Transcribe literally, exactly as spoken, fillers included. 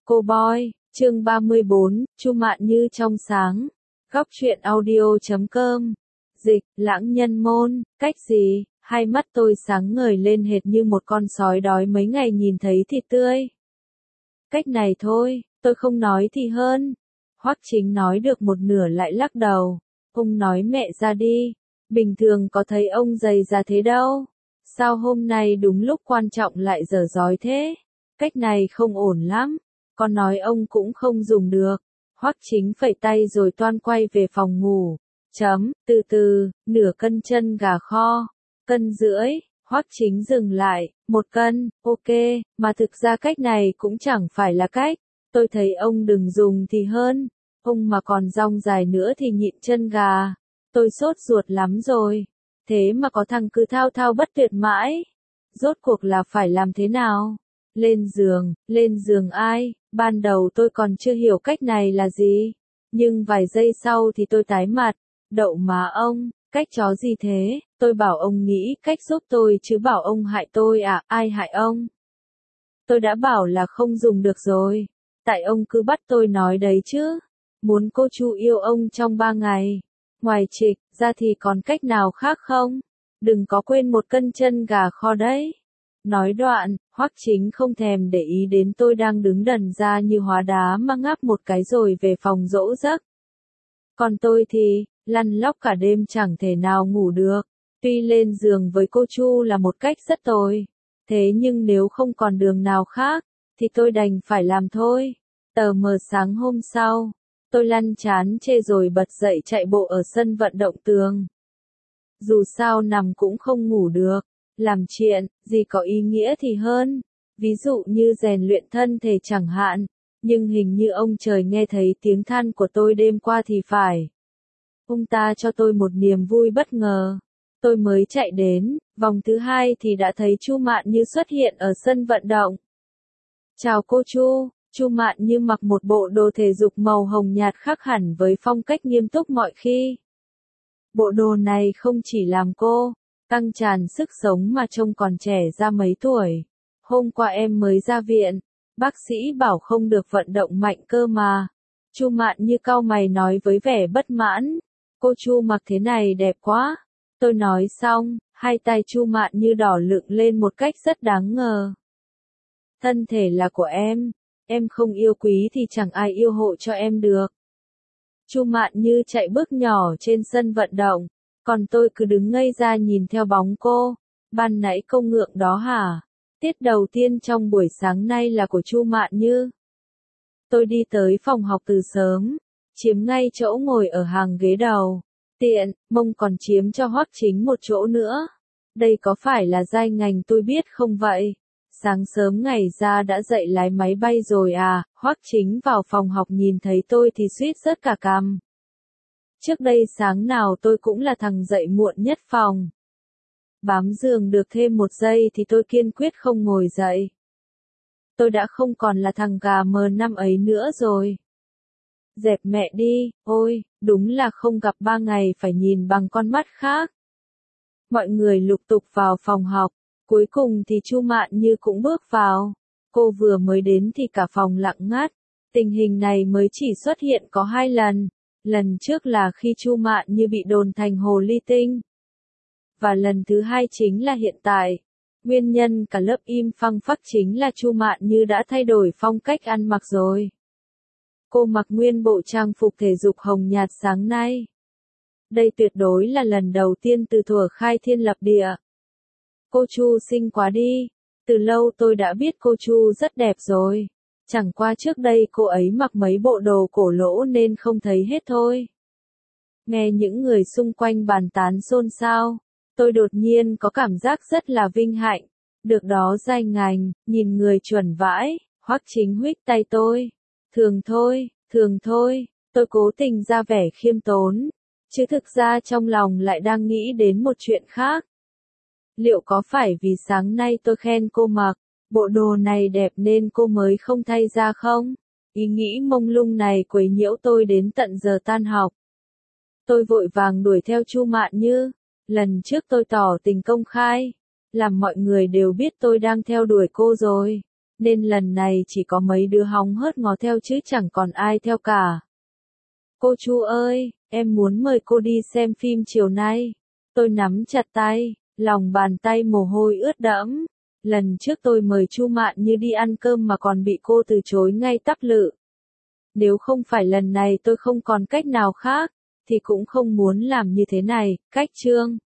Cô Boy, chương ba mươi bốn, Chu Mạn Như trong sáng. Góc truyện audio chấm com. Dịch, lãng nhân môn, cách gì? Hai mắt tôi sáng ngời lên hệt như một con sói đói mấy ngày nhìn thấy thịt tươi. Cách này thôi, tôi không nói thì hơn. Hoắc Chính nói được một nửa lại lắc đầu. Ông nói mẹ ra đi. Bình thường có thấy ông dày ra thế đâu. Sao hôm nay đúng lúc quan trọng lại dở dói thế? Cách này không ổn lắm. Con nói ông cũng không dùng được. Hoắc Chính phẩy tay rồi toan quay về phòng ngủ. Chấm, từ từ, nửa cân chân gà kho. Cân rưỡi, Hoắc Chính dừng lại, một cân, ok, mà thực ra cách này cũng chẳng phải là cách. Tôi thấy ông đừng dùng thì hơn. Ông mà còn dong dài nữa thì nhịn chân gà. Tôi sốt ruột lắm rồi. Thế mà có thằng cứ thao thao bất tuyệt mãi. Rốt cuộc là phải làm thế nào? Lên giường, lên giường ai? Ban đầu tôi còn chưa hiểu cách này là gì. Nhưng vài giây sau thì tôi tái mặt. Đậu má ông, cách chó gì thế? Tôi bảo ông nghĩ cách giúp tôi chứ bảo ông hại tôi à? Ai hại ông? Tôi đã bảo là không dùng được rồi. Tại ông cứ bắt tôi nói đấy chứ. Muốn cô Chu yêu ông trong ba ngày. Ngoài trịch ra thì còn cách nào khác không? Đừng có quên một cân chân gà kho đấy. Nói đoạn, Hoắc Chính không thèm để ý đến tôi đang đứng đần ra như hóa đá mà ngáp một cái rồi về phòng dỗ giấc. Còn tôi thì, lăn lóc cả đêm chẳng thể nào ngủ được. Tuy lên giường với cô Chu là một cách rất tồi. Thế nhưng nếu không còn đường nào khác, thì tôi đành phải làm thôi. Tờ mờ sáng hôm sau, tôi lăn chán chê rồi bật dậy chạy bộ ở sân vận động tường. Dù sao nằm cũng không ngủ được. Làm chuyện, gì có ý nghĩa thì hơn. Ví dụ như rèn luyện thân thể chẳng hạn. Nhưng hình như ông trời nghe thấy tiếng than của tôi đêm qua thì phải. Ông ta cho tôi một niềm vui bất ngờ. Tôi mới chạy đến, vòng thứ hai thì đã thấy Chu Mạn Như xuất hiện ở sân vận động. Chào cô Chu. Chu Mạn Như mặc một bộ đồ thể dục màu hồng nhạt khác hẳn với phong cách nghiêm túc mọi khi. Bộ đồ này không chỉ làm cô tăng tràn sức sống mà trông còn trẻ ra mấy tuổi. Hôm qua em mới ra viện, bác sĩ bảo không được vận động mạnh cơ mà. Chu Mạn Như cau mày nói với vẻ bất mãn. Cô Chu mặc thế này đẹp quá. Tôi nói xong, hai tay Chu Mạn Như đỏ lựng lên một cách rất đáng ngờ. Thân thể là của em, em không yêu quý thì chẳng ai yêu hộ cho em được. Chu Mạn Như chạy bước nhỏ trên sân vận động. Còn tôi cứ đứng ngây ra nhìn theo bóng cô. Ban nãy câu ngượng đó hả? Tiết đầu tiên trong buổi sáng nay là của Chu Mạn Như. Tôi đi tới phòng học từ sớm, chiếm ngay chỗ ngồi ở hàng ghế đầu. Tiện, mông còn chiếm cho Hoắc Chính một chỗ nữa. Đây có phải là giai ngành tôi biết không vậy? Sáng sớm ngày ra đã dậy lái máy bay rồi à? Hoắc Chính vào phòng học nhìn thấy tôi thì suýt rớt cả cằm. Trước đây sáng nào tôi cũng là thằng dậy muộn nhất phòng. Bám giường được thêm một giây thì tôi kiên quyết không ngồi dậy. Tôi đã không còn là thằng gà mờ năm ấy nữa rồi. Dẹp mẹ đi, ôi, đúng là không gặp ba ngày phải nhìn bằng con mắt khác. Mọi người lục tục vào phòng học, cuối cùng thì Chu Mạn Như cũng bước vào. Cô vừa mới đến thì cả phòng lặng ngắt. Tình hình này mới chỉ xuất hiện có hai lần. Lần trước là khi Chu Mạn Như bị đồn thành hồ ly tinh. Và lần thứ hai chính là hiện tại. Nguyên nhân cả lớp im phăng phắc chính là Chu Mạn Như đã thay đổi phong cách ăn mặc rồi. Cô mặc nguyên bộ trang phục thể dục hồng nhạt sáng nay. Đây tuyệt đối là lần đầu tiên từ thuở khai thiên lập địa. Cô Chu xinh quá đi. Từ lâu tôi đã biết cô Chu rất đẹp rồi. Chẳng qua trước đây cô ấy mặc mấy bộ đồ cổ lỗ nên không thấy hết thôi. Nghe những người xung quanh bàn tán xôn xao, tôi đột nhiên có cảm giác rất là vinh hạnh. Được đó giai ngành, nhìn người chuẩn vãi. Hoắc Chính huých tay tôi. Thường thôi, thường thôi, tôi cố tình ra vẻ khiêm tốn. Chứ thực ra trong lòng lại đang nghĩ đến một chuyện khác. Liệu có phải vì sáng nay tôi khen cô mặc bộ đồ này đẹp nên cô mới không thay ra không? Ý nghĩ mông lung này quấy nhiễu tôi đến tận giờ tan học. Tôi vội vàng đuổi theo Chu Mạn Như. Lần trước tôi tỏ tình công khai, làm mọi người đều biết tôi đang theo đuổi cô rồi. nên lần này chỉ có mấy đứa hóng hớt ngó theo chứ chẳng còn ai theo cả. Cô Chu ơi, em muốn mời cô đi xem phim chiều nay. Tôi nắm chặt tay, lòng bàn tay mồ hôi ướt đẫm. Lần trước tôi mời Chu Mạn Như đi ăn cơm mà còn bị cô từ chối ngay tắp lự. Nếu không phải lần này tôi không còn cách nào khác, thì cũng không muốn làm như thế này. Cách chương